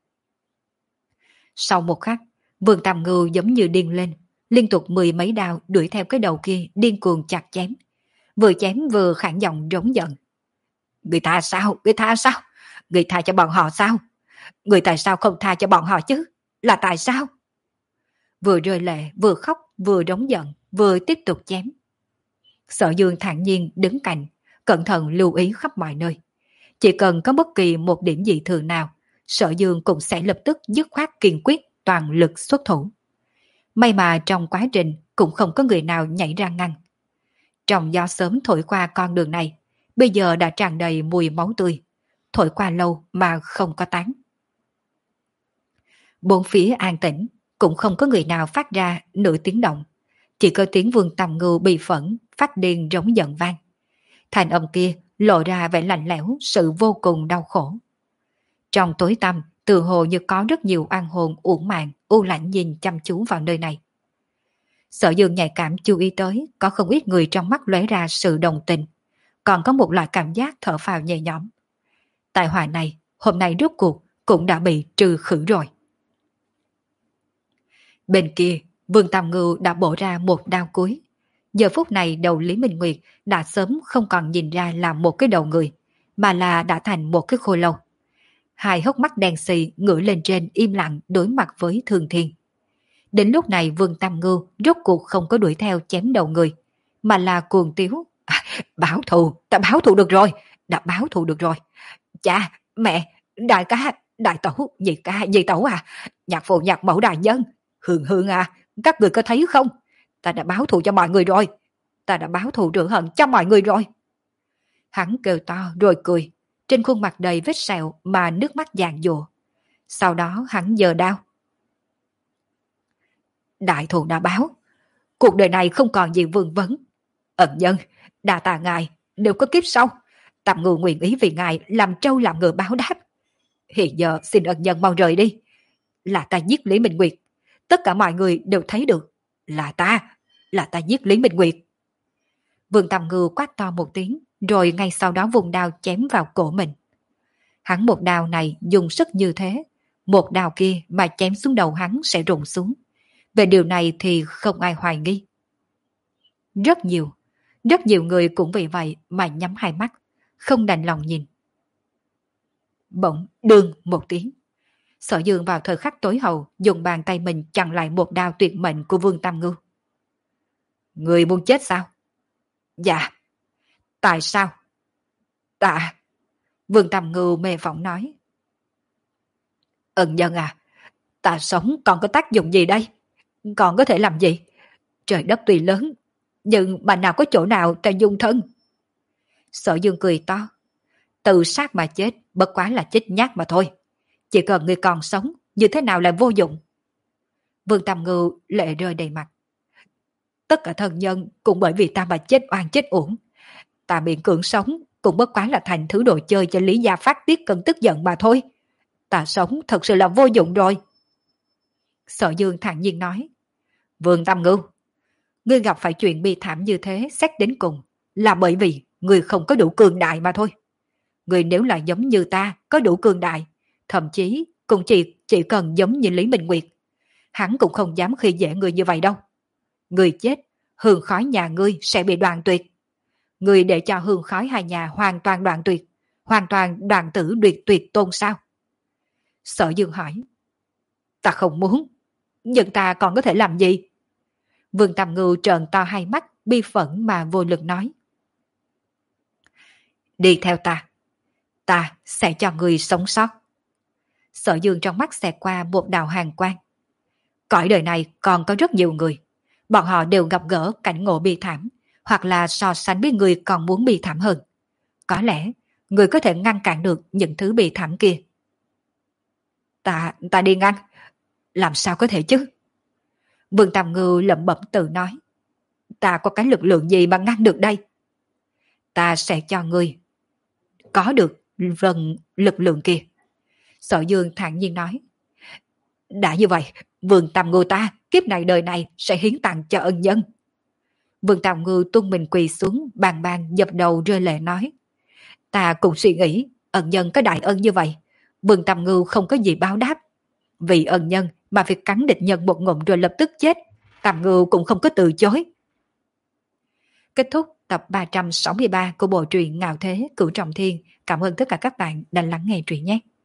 Sau một khắc, Vương Tam Ngưu giống như điên lên, liên tục mười mấy đao đuổi theo cái đầu kia điên cuồng chặt chém. Vừa chém vừa khản giọng rống giận. Người tha sao? Người tha sao? Người tha cho bọn họ sao? Người tại sao không tha cho bọn họ chứ? Là tại sao? Vừa rơi lệ, vừa khóc, vừa rống giận, vừa tiếp tục chém. Sở Dương thản nhiên đứng cạnh, cẩn thận lưu ý khắp mọi nơi. Chỉ cần có bất kỳ một điểm dị thường nào, Sở Dương cũng sẽ lập tức dứt khoát kiên quyết toàn lực xuất thủ. May mà trong quá trình cũng không có người nào nhảy ra ngăn. Trong gió sớm thổi qua con đường này, bây giờ đã tràn đầy mùi máu tươi, thổi qua lâu mà không có tán. Bốn phía an tĩnh, cũng không có người nào phát ra nửa tiếng động. Chỉ có tiếng Vương Tam Ngưu bị phẫn, phát điên rống giận vang. Thành âm kia lộ ra vẻ lạnh lẽo, sự vô cùng đau khổ. Trong tối tăm, tự hồ như có rất nhiều oan hồn uổng mạng, u lạnh nhìn chăm chú vào nơi này. Sở Dương nhạy cảm chú ý tới, có không ít người trong mắt lóe ra sự đồng tình, còn có một loại cảm giác thở phào nhẹ nhõm. Tai họa này, hôm nay rốt cuộc cũng đã bị trừ khử rồi. Bên kia, Vương Tam Ngưu đã bổ ra một đao cuối. Giờ phút này đầu Lý Minh Nguyệt đã sớm không còn nhìn ra là một cái đầu người, mà là đã thành một cái khô lâu. Hai hốc mắt đen xì ngửa lên trên im lặng đối mặt với Thường Thiên. Đến lúc này Vương Tam Ngưu rốt cuộc không có đuổi theo chém đầu người, mà là cuồng tiếu. À, báo thù, ta báo thù được rồi, đã báo thù được rồi. Cha, mẹ, đại ca, đại tẩu, nhị ca, nhị tẩu à, nhạc phụ nhạc mẫu đại nhân, Hương Hương à, các người có thấy không? Ta đã báo thù cho mọi người rồi, ta đã báo thù rửa hận cho mọi người rồi. Hắn kêu to rồi cười, trên khuôn mặt đầy vết sẹo mà nước mắt giàn giụa. Sau đó hắn giơ đao. Đại thù đã báo, cuộc đời này không còn gì vương vấn. Ẩn nhân, đa tạ ngài, nếu có kiếp sau, Tam Ngưu nguyện ý vì ngài làm trâu làm ngựa báo đáp. Hiện giờ xin ân nhân mau rời đi. Là ta giết Lý Minh Nguyệt, tất cả mọi người đều thấy được. Là ta, là ta giết Lý Minh Nguyệt. Vương Tam Ngưu quát to một tiếng, rồi ngay sau đó vùng đao chém vào cổ mình. Hắn một đao này dùng sức như thế, một đao kia mà chém xuống đầu hắn sẽ rụng xuống. Về điều này thì không ai hoài nghi. Rất nhiều, rất nhiều người cũng vì vậy mà nhắm hai mắt, không đành lòng nhìn. Bỗng đương một tiếng. Sở Dương vào thời khắc tối hậu dùng bàn tay mình chặn lại một đao tuyệt mệnh của Vương Tam Ngưu. Người muốn chết sao? Dạ. Tại sao? Tạ. Vương Tam Ngưu mê phỏng nói. Ân nhân à, ta sống còn có tác dụng gì đây? Còn có thể làm gì? Trời đất tuy lớn, nhưng mà nào có chỗ nào ta dung thân? Sở Dương cười to. Tự sát mà chết, bất quá là chết nhát mà thôi. Chỉ cần người còn sống, như thế nào là vô dụng? Vương Tam Ngưu lệ rơi đầy mặt. Tất cả thân nhân cũng bởi vì ta mà chết oan chết uổng. Ta miệng cưỡng sống cũng bất quá là thành thứ đồ chơi cho Lý Gia phát tiết cơn tức giận mà thôi. Ta sống thật sự là vô dụng rồi. Sở Dương thản nhiên nói. Vương Tam Ngưu, ngươi gặp phải chuyện bi thảm như thế xét đến cùng là bởi vì ngươi không có đủ cường đại mà thôi. Ngươi nếu là giống như ta có đủ cường đại, thậm chí cũng chỉ, chỉ cần giống như Lý Minh Nguyệt, hắn cũng không dám khi dễ ngươi như vậy đâu. Ngươi chết, hương khói nhà ngươi sẽ bị đoạn tuyệt. Ngươi để cho hương khói hai nhà hoàn toàn đoạn tuyệt, hoàn toàn đoạn tử tuyệt tuyệt tôn sao? Sở Dương hỏi. Ta không muốn, nhưng ta còn có thể làm gì? Vương Tam Ngưu trợn to hai mắt, bi phẫn mà vô lực nói. Đi theo ta. Ta sẽ cho ngươi sống sót. Sở Dương trong mắt xẹt qua một đạo hàn quang. Cõi đời này còn có rất nhiều người. Bọn họ đều gặp gỡ cảnh ngộ bi thảm, hoặc là so sánh với người còn muốn bi thảm hơn. Có lẽ người có thể ngăn cản được những thứ bi thảm kia. Ta, ta đi ngăn. Làm sao có thể chứ? Vương Tam Ngưu lẩm bẩm tự nói. Ta có cái lực lượng gì mà ngăn được đây? Ta sẽ cho ngươi có được vần lực lượng kia. Sở Dương thản nhiên nói. Đã như vậy, Vương Tam Ngưu ta kiếp này đời này sẽ hiến tặng cho ân nhân. Vương Tam Ngưu tung mình quỳ xuống, bàn bàn dập đầu rơi lệ nói. Ta cũng suy nghĩ, ân nhân có đại ân như vậy, Vương Tam Ngưu không có gì báo đáp. Vì ân nhân mà việc cắn địch nhân một ngụm rồi lập tức chết, Tam Ngưu cũng không có từ chối. Kết thúc tập ba trăm sáu mươi ba của bộ truyện Ngạo Thế Cửu Trọng Thiên. Cảm ơn tất cả các bạn đã lắng nghe truyện nhé.